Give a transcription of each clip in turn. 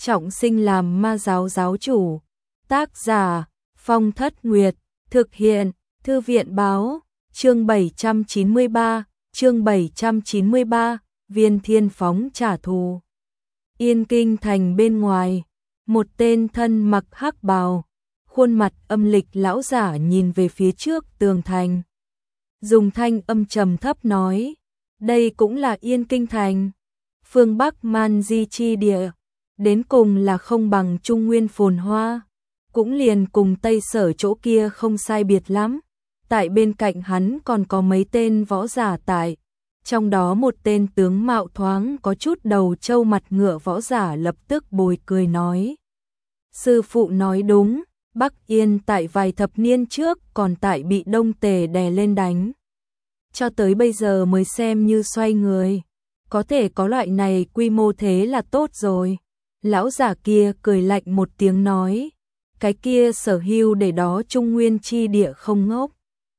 trọng sinh làm ma giáo giáo chủ. Tác giả Phong Thất Nguyệt, thực hiện Thư viện báo, chương 793, Viên Thiên Phóng trả thù. Yên Kinh thành bên ngoài, một tên thân mặc hắc bào, khuôn mặt âm lịch lão giả nhìn về phía trước tường thành. Dùng thanh âm trầm thấp nói, đây cũng là Yên Kinh thành, phương Bắc man di chi địa, đến cùng là không bằng Trung Nguyên phồn hoa, cũng liền cùng Tây Sở chỗ kia không sai biệt lắm. Tại bên cạnh hắn còn có mấy tên võ giả tại, trong đó một tên tướng mạo thoáng có chút đầu trâu mặt ngựa võ giả lập tức bồi cười nói. Sư phụ nói đúng, Bắc Yên tại vài thập niên trước còn tại bị Đông Tề đè lên đánh. Cho tới bây giờ mới xem như xoay người, có thể có loại này quy mô thế là tốt rồi. Lão giả kia cười lạnh một tiếng nói, cái kia Sở Hưu để đó Trung Nguyên chi địa không ngốc.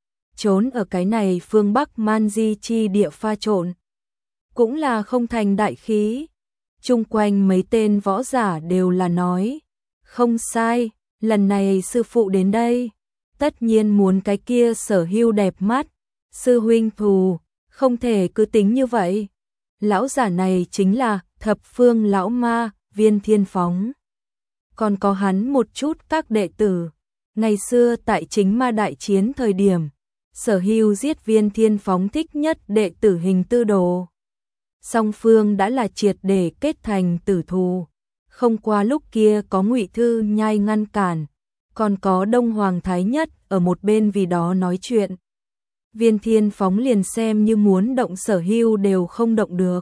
Trốn ở cái này phương Bắc man di chi địa pha trộn, cũng là không thành đại khí. Chung quanh mấy tên võ giả đều là nói, không sai, lần này sư phụ đến đây, tất nhiên muốn cái kia Sở Hưu đẹp mắt, sư huynh thù, không thể cứ tính như vậy. Lão giả này chính là thập phương lão ma, Viên Thiên Phóng. Còn có hắn một chút các đệ tử, ngày xưa tại chính ma đại chiến thời điểm, Sở Hưu giết Viên Thiên Phóng thích nhất đệ tử Hình Tư Đồ. Song phương đã là triệt để kết thành tử thù, không qua lúc kia có Ngụy Thư Nhai ngăn cản, còn có Đông Hoàng Thái Nhất ở một bên vì đó nói chuyện. Viên Thiên Phóng liền xem như muốn động Sở Hưu đều không động được.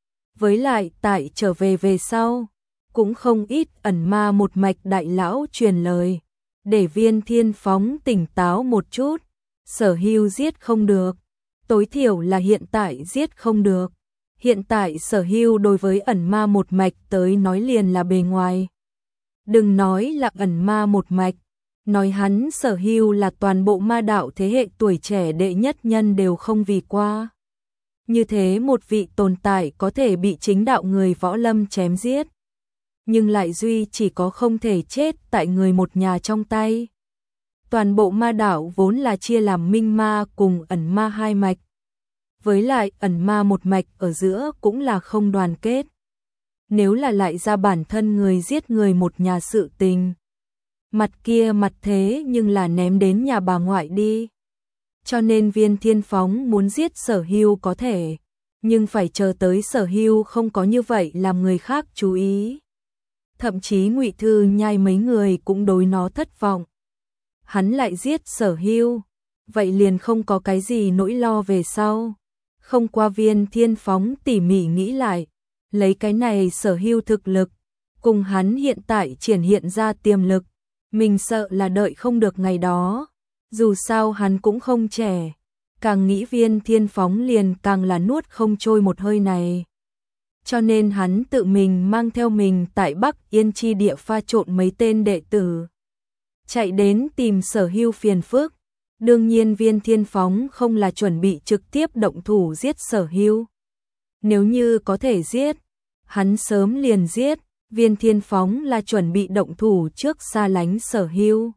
Với lại tại trở về sau, cũng không ít ẩn ma một mạch đại lão truyền lời, để Viên Thiên Phóng tỉnh táo một chút. Sở Hưu giết không được, tối thiểu là hiện tại giết không được. Hiện tại Sở Hưu đối với ẩn ma một mạch tới nói liền là bề ngoài. Đừng nói là ẩn ma một mạch, nói hắn Sở Hưu là toàn bộ ma đạo thế hệ tuổi trẻ đệ nhất nhân đều không vì qua. Như thế một vị tồn tại có thể bị chính đạo người võ lâm chém giết, nhưng lại duy chỉ có không thể chết tại người một nhà trong tay. Toàn bộ ma đạo vốn là chia làm minh ma cùng ẩn ma hai mạch. Với lại ẩn ma một mạch ở giữa cũng là không đoàn kết. Nếu là lại ra bản thân người giết người một nhà sự tình, mặt kia mặt thế nhưng là ném đến nhà bà ngoại đi. Cho nên Viên Thiên Phóng muốn giết Sở Hưu có thể, nhưng phải chờ tới Sở Hưu không có như vậy làm người khác chú ý. Thậm chí Ngụy Thư Nhai mấy người cũng đối nó thất vọng. Hắn lại giết Sở Hưu, vậy liền không có cái gì nỗi lo về sau. Không qua Viên Thiên Phóng tỉ mỉ nghĩ lại, lấy cái này Sở Hưu thực lực, cùng hắn hiện tại triển hiện ra tiềm lực, mình sợ là đợi không được ngày đó. Dù sao hắn cũng không trẻ, càng nghĩ Viên Thiên Phóng liền càng là nuốt không trôi một hơi này. Cho nên hắn tự mình mang theo mình tại Bắc Yên chi địa pha trộn mấy tên đệ tử, chạy đến tìm Sở Hưu phiền phức. Đương nhiên Viên Thiên Phóng không là chuẩn bị trực tiếp động thủ giết Sở Hưu. Nếu như có thể giết, hắn sớm liền giết. Viên Thiên Phóng là chuẩn bị động thủ trước xa lánh Sở Hưu.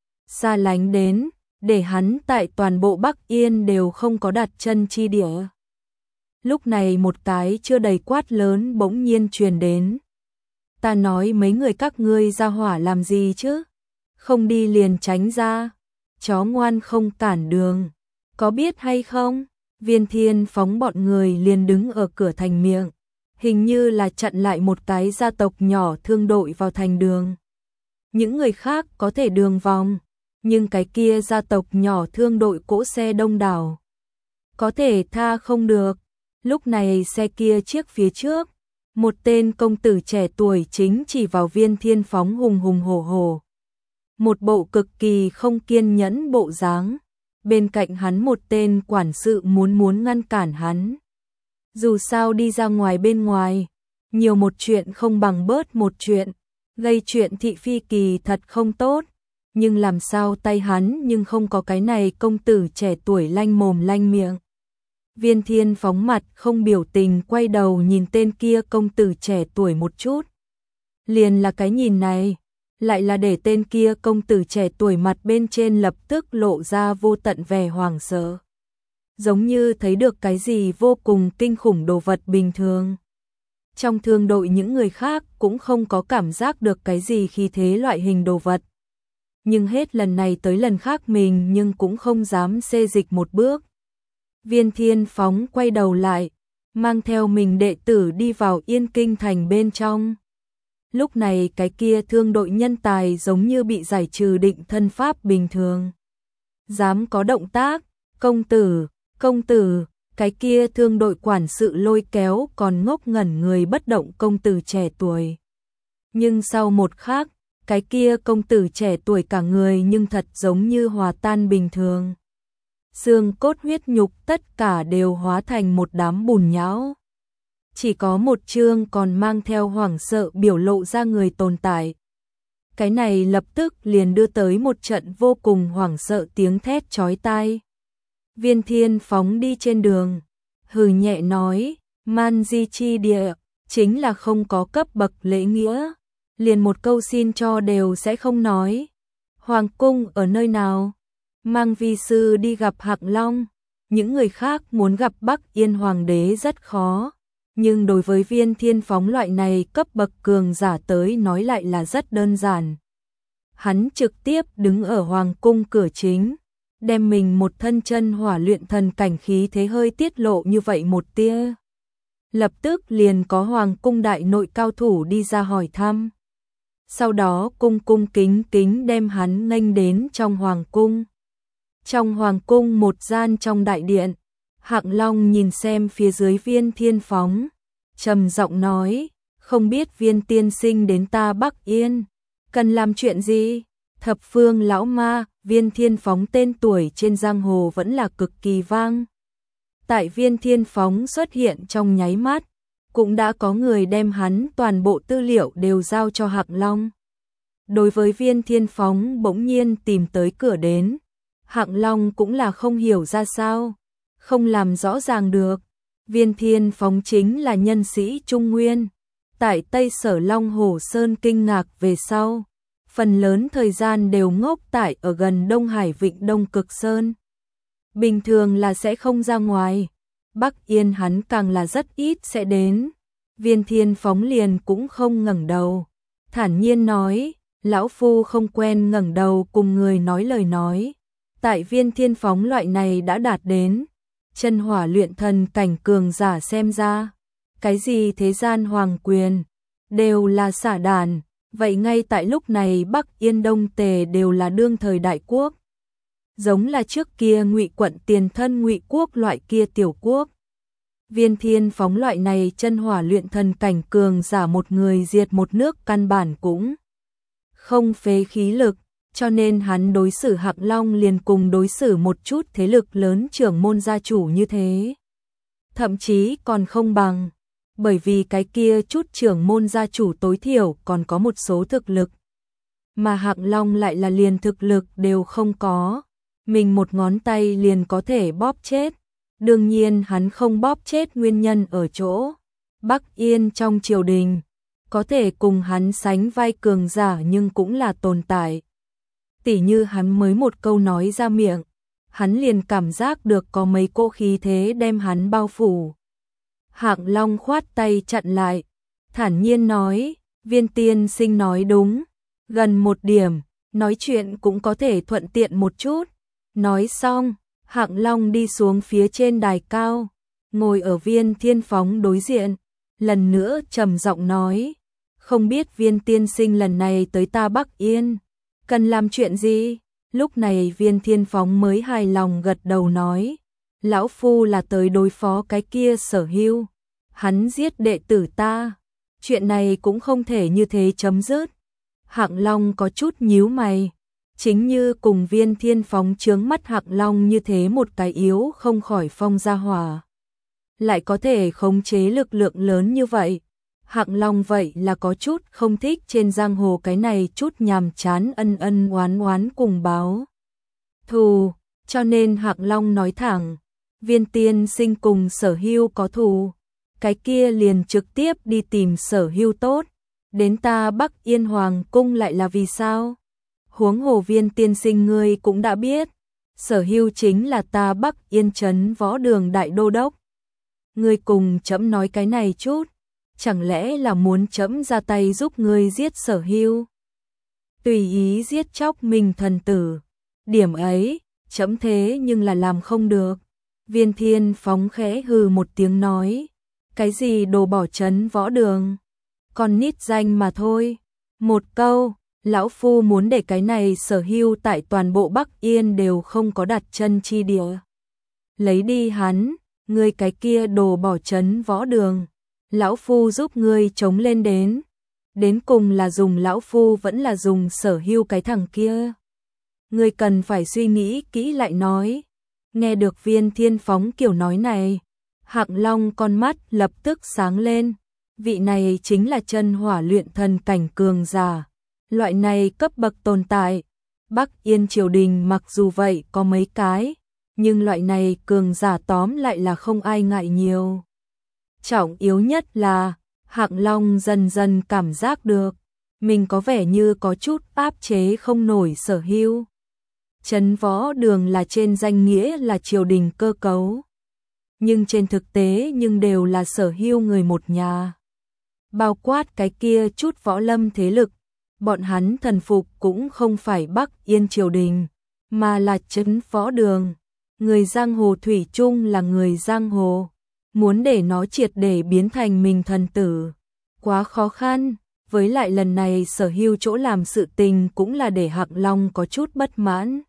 Xa lánh đến, để hắn tại toàn bộ Bắc Yên đều không có đặt chân chi địa. Lúc này một cái chưa đầy quát lớn bỗng nhiên truyền đến. Ta nói mấy người các ngươi ra hỏa làm gì chứ? Không đi liền tránh ra. Chó ngoan không cản đường. Có biết hay không? Viên Thiên Phóng bọn người liền đứng ở cửa thành miệng. Hình như là chặn lại một cái gia tộc nhỏ thương đội vào thành đường. Những người khác có thể đường vòng, nhưng cái kia gia tộc nhỏ thương đội cỗ xe đông đảo, có thể tha không được. Lúc này xe kia chiếc phía trước, một tên công tử trẻ tuổi chính chỉ vào Viên Thiên Phóng hùng hùng hổ hổ. Một bộ cực kỳ không kiên nhẫn bộ dáng, bên cạnh hắn một tên quản sự muốn ngăn cản hắn. Dù sao đi ra ngoài bên ngoài, nhiều một chuyện không bằng bớt một chuyện, gây chuyện thị phi kỳ thật không tốt, nhưng làm sao tay hắn nhưng không có cái này công tử trẻ tuổi lanh mồm lanh miệng. Viên Thiên Phóng mặt không biểu tình quay đầu nhìn tên kia công tử trẻ tuổi một chút. Liền là cái nhìn này, lại là để tên kia công tử trẻ tuổi mặt bên trên lập tức lộ ra vô tận vẻ hoảng sợ. Giống như thấy được cái gì vô cùng kinh khủng đồ vật bình thường. Trong thương đội những người khác cũng không có cảm giác được cái gì khi thế loại hình đồ vật. Nhưng hết lần này tới lần khác mình nhưng cũng không dám xê dịch một bước. Viên Thiên Phóng quay đầu lại, mang theo mình đệ tử đi vào Yên Kinh thành bên trong. Lúc này cái kia thương đội nhân tài giống như bị giải trừ định thân pháp bình thường. Dám có động tác, công tử, cái kia thương đội quản sự lôi kéo còn ngốc ngẩn người bất động công tử trẻ tuổi. Nhưng sau một khắc, cái kia công tử trẻ tuổi cả người nhưng thật giống như hòa tan bình thường. Xương cốt huyết nhục tất cả đều hóa thành một đám bùn nhão. Chỉ có một chương còn mang theo hoảng sợ biểu lộ ra người tồn tại. Cái này lập tức liền đưa tới một trận vô cùng hoảng sợ tiếng thét chói tai. Viên Thiên Phóng đi trên đường, hừ nhẹ nói, man di chi địa, chính là không có cấp bậc lễ nghĩa, liền một câu xin cho đều sẽ không nói. Hoàng cung ở nơi nào? Mang vi sư đi gặp Hạng Long. Những người khác muốn gặp Bắc Yên Hoàng đế rất khó, nhưng đối với Viên Thiên Phóng loại này cấp bậc cường giả tới nói lại là rất đơn giản. Hắn trực tiếp đứng ở Hoàng cung cửa chính, đem mình một thân chân hỏa luyện thần cảnh khí thế hơi tiết lộ như vậy một tia. Lập tức liền có Hoàng cung đại nội cao thủ đi ra hỏi thăm. Sau đó cung kính kính đem hắn nghênh đến trong Hoàng cung. Trong Hoàng cung một gian trong đại điện, Hạng Long nhìn xem phía dưới Viên Thiên Phóng, trầm giọng nói, không biết Viên tiên sinh đến ta Bắc Yên, cần làm chuyện gì? Thập phương lão ma, Viên Thiên Phóng tên tuổi trên giang hồ vẫn là cực kỳ vang. Tại Viên Thiên Phóng xuất hiện trong nháy mắt, cũng đã có người đem hắn toàn bộ tư liệu đều giao cho Hạng Long. Đối với Viên Thiên Phóng bỗng nhiên tìm tới cửa đến, Hạng Long cũng là không hiểu ra sao, không làm rõ ràng được. Viên Thiên Phóng chính là nhân sĩ Trung Nguyên, tại Tây Sở Long Hồ Sơn kinh ngạc về sau, phần lớn thời gian đều ngốc tại ở gần Đông Hải Vịnh Đông Cực Sơn. Bình thường là sẽ không ra ngoài, Bắc Yên hắn càng là rất ít sẽ đến. Viên Thiên Phóng liền cũng không ngẩng đầu, thản nhiên nói, lão phu không quen ngẩng đầu cùng người nói lời nói. Tại Viên Thiên Phóng loại này đã đạt đến chân hỏa luyện thần cảnh cường giả xem ra, cái gì thế gian hoàng quyền đều là xả đàn, vậy ngay tại lúc này Bắc Yên Đông Tề đều là đương thời đại quốc. Giống là trước kia Ngụy quận tiền thân Ngụy quốc loại kia tiểu quốc. Viên Thiên Phóng loại này chân hỏa luyện thần cảnh cường giả một người diệt một nước căn bản cũng không phế khí lực. Cho nên hắn đối xử Hạng Long liền cùng đối xử một chút thế lực lớn trưởng môn gia chủ như thế. Thậm chí còn không bằng, bởi vì cái kia chút trưởng môn gia chủ tối thiểu còn có một số thực lực. Mà Hạng Long lại là liền thực lực đều không có, mình một ngón tay liền có thể bóp chết. Đương nhiên hắn không bóp chết nguyên nhân ở chỗ Bắc Yên trong triều đình, có thể cùng hắn sánh vai cường giả nhưng cũng là tồn tại. Tỉ như hắn mới một câu nói ra miệng, hắn liền cảm giác được có mấy cỗ khí thế đem hắn bao phủ. Hạng Long khoát tay chặn lại, thản nhiên nói, Viên tiên sinh nói đúng, gần một điểm, nói chuyện cũng có thể thuận tiện một chút. Nói xong, Hạng Long đi xuống phía trên đài cao, ngồi ở Viên Thiên Phóng đối diện, lần nữa trầm giọng nói, không biết Viên tiên sinh lần này tới ta Bắc Yên, cần làm chuyện gì? Lúc này Viên Thiên Phóng mới hài lòng gật đầu nói, lão phu là tới đối phó cái kia Sở Hưu, hắn giết đệ tử ta, chuyện này cũng không thể như thế chấm dứt. Hạng Long có chút nhíu mày, chính như cùng Viên Thiên Phóng chướng mắt Hạng Long như thế một cái yếu không khỏi phong gia hỏa, lại có thể khống chế lực lượng lớn như vậy. Hạng Long vậy là có chút không thích trên giang hồ cái này chút nhàm chán ân oán cùng báo thù, cho nên Hạng Long nói thẳng, Viên tiên sinh cùng Sở Hưu có thù, cái kia liền trực tiếp đi tìm Sở Hưu tốt, đến ta Bắc Yên Hoàng cung lại là vì sao? Huống hồ Viên tiên sinh ngươi cũng đã biết, Sở Hưu chính là ta Bắc Yên trấn võ đường đại đô đốc. Ngươi cùng trẫm nói cái này chút, chẳng lẽ là muốn trẫm ra tay giúp ngươi giết Sở Hưu? Tùy ý giết chóc mình thần tử, điểm ấy, trẫm thế nhưng là làm không được. Viên Thiên Phóng khẽ hừ một tiếng nói, cái gì đồ bỏ trấn võ đường, còn nít danh mà thôi. Một câu, lão phu muốn để cái này Sở Hưu tại toàn bộ Bắc Yên đều không có đặt chân chi địa. Lấy đi hắn, ngươi cái kia đồ bỏ trấn võ đường, lão phu giúp ngươi chống lên đến cùng là dùng lão phu vẫn là dùng Sở Hưu cái thằng kia. Ngươi cần phải suy nghĩ kỹ lại nói. Nghe được Viên Thiên Phóng kiểu nói này, Hạng Long con mắt lập tức sáng lên, vị này chính là chân hỏa luyện thần cảnh cường giả, loại này cấp bậc tồn tại. Bắc Yên triều đình mặc dù vậy có mấy cái, nhưng loại này cường giả tóm lại là không ai ngại nhiều. Trọng yếu nhất là, Hạng Long dần dần cảm giác được, mình có vẻ như có chút áp chế không nổi Sở Hưu. Trấn võ đường là trên danh nghĩa là triều đình cơ cấu, nhưng trên thực tế nhưng đều là Sở Hưu người một nhà. Bao quát cái kia chút võ lâm thế lực, bọn hắn thần phục cũng không phải Bắc Yên triều đình, mà là trấn võ đường. Người giang hồ thủy chung là người giang hồ, muốn để nó triệt để biến thành mình thần tử, quá khó khăn. Với lại lần này Sở Hưu chỗ làm sự tình cũng là để Hạng Long có chút bất mãn.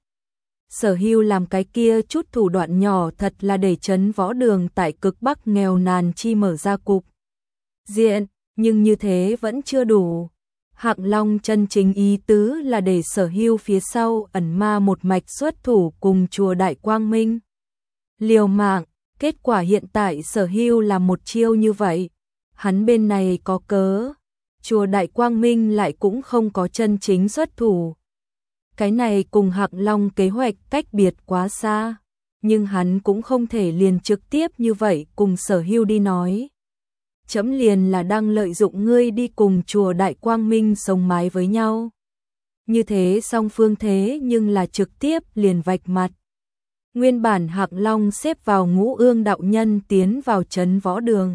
Sở Hưu làm cái kia chút thủ đoạn nhỏ thật là để trấn võ đường tại cực Bắc nghèo nàn chi mở ra cục diện, nhưng như thế vẫn chưa đủ. Hạng Long chân chính ý tứ là để Sở Hưu phía sau ẩn ma một mạch xuất thủ cùng chùa Đại Quang Minh liều mạng. Kết quả hiện tại Sở Hưu làm một chiêu như vậy, hắn bên này có cớ, chùa Đại Quang Minh lại cũng không có chân chính xuất thủ. Cái này cùng Hạng Long kế hoạch cách biệt quá xa, nhưng hắn cũng không thể liền trực tiếp như vậy cùng Sở Hưu đi nói. Chấm liền là đang lợi dụng ngươi đi cùng chùa Đại Quang Minh sống mái với nhau. Như thế song phương thế nhưng là trực tiếp liền vạch mặt. Nguyên bản Hạng Long xếp vào Ngũ Ương đạo nhân tiến vào trấn võ đường,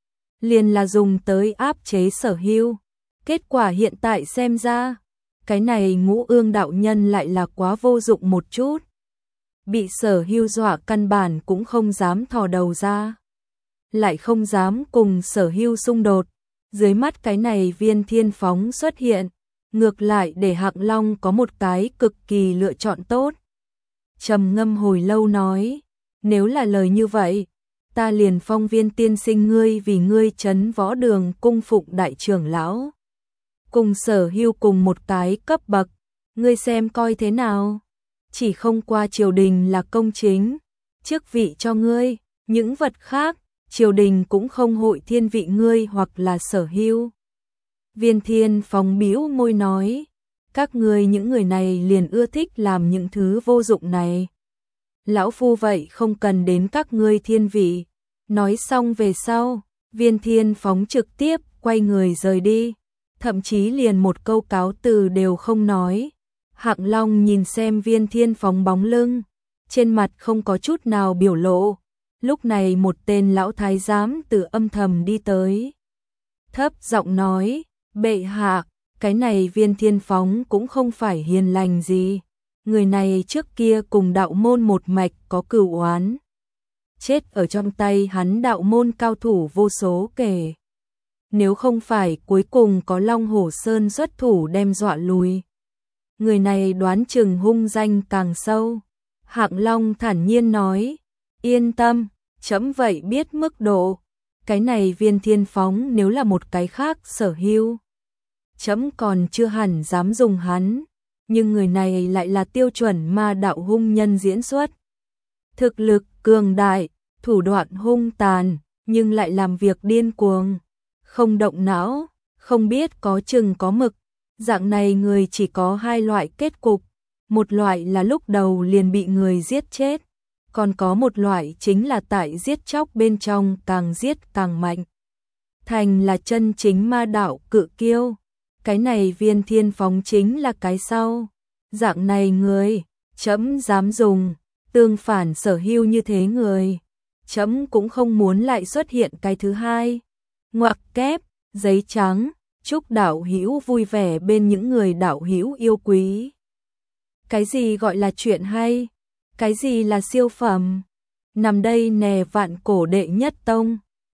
liền là dùng tới áp chế Sở Hưu. Kết quả hiện tại xem ra, cái này Ngũ Ương đạo nhân lại là quá vô dụng một chút. Bị Sở Hưu dọa căn bản cũng không dám thò đầu ra, lại không dám cùng Sở Hưu xung đột. Dưới mắt cái này Viên Thiên Phóng xuất hiện, ngược lại để Hạng Long có một cái cực kỳ lựa chọn tốt. Trầm ngâm hồi lâu nói, nếu là lời như vậy, ta liền phong Viên tiên sinh ngươi vì ngươi trấn võ đường cung phụng đại trưởng lão, cùng Sở Hưu cùng một cái cấp bậc, ngươi xem coi thế nào. Chỉ không qua triều đình là công chính, chức vị cho ngươi, những vật khác, triều đình cũng không hội thiên vị ngươi hoặc là Sở Hưu. Viên Thiên Phóng bĩu môi nói, các ngươi những người này liền ưa thích làm những thứ vô dụng này. Lão phu vậy không cần đến các ngươi thiên vị. Nói xong về sau, Viên Thiên Phóng trực tiếp quay người rời đi, thậm chí liền một câu cáo từ đều không nói. Hạng Long nhìn xem Viên Thiên Phóng bóng lưng, trên mặt không có chút nào biểu lộ. Lúc này một tên lão thái giám từ âm thầm đi tới, thấp giọng nói, bệ hạ, cái này Viên Thiên Phóng cũng không phải hiền lành gì. Người này trước kia cùng đạo môn một mạch có cửu oán, chết ở trong tay hắn đạo môn cao thủ vô số kể. Nếu không phải cuối cùng có Long Hổ Sơn xuất thủ đem dọa lùi, người này đoán chừng hung danh càng sâu. Hạng Long thản nhiên nói, yên tâm, chấm vậy biết mức độ. Cái này Viên Thiên Phóng nếu là một cái khác Sở Hưu, chấm còn chưa hẳn dám dùng hắn, nhưng người này lại là tiêu chuẩn ma đạo hung nhân diễn xuất. Thực lực cường đại, thủ đoạn hung tàn, nhưng lại làm việc điên cuồng, không động não, không biết có chừng có mực. Dạng này người chỉ có hai loại kết cục, một loại là lúc đầu liền bị người giết chết, còn có một loại chính là tại giết chóc bên trong càng giết càng mạnh. thành là chân chính ma đạo cự kiêu. Cái này Viên Thiên Phóng chính là cái sau. Dạng này người, trẫm dám dùng, tương phản sở hữu như thế người. Trẫm cũng không muốn lại xuất hiện cái thứ hai. Ngoặc kép, giấy trắng, chúc đạo hữu vui vẻ bên những người đạo hữu yêu quý. Cái gì gọi là chuyện hay? Cái gì là siêu phẩm? Nằm đây nè vạn cổ đệ nhất tông.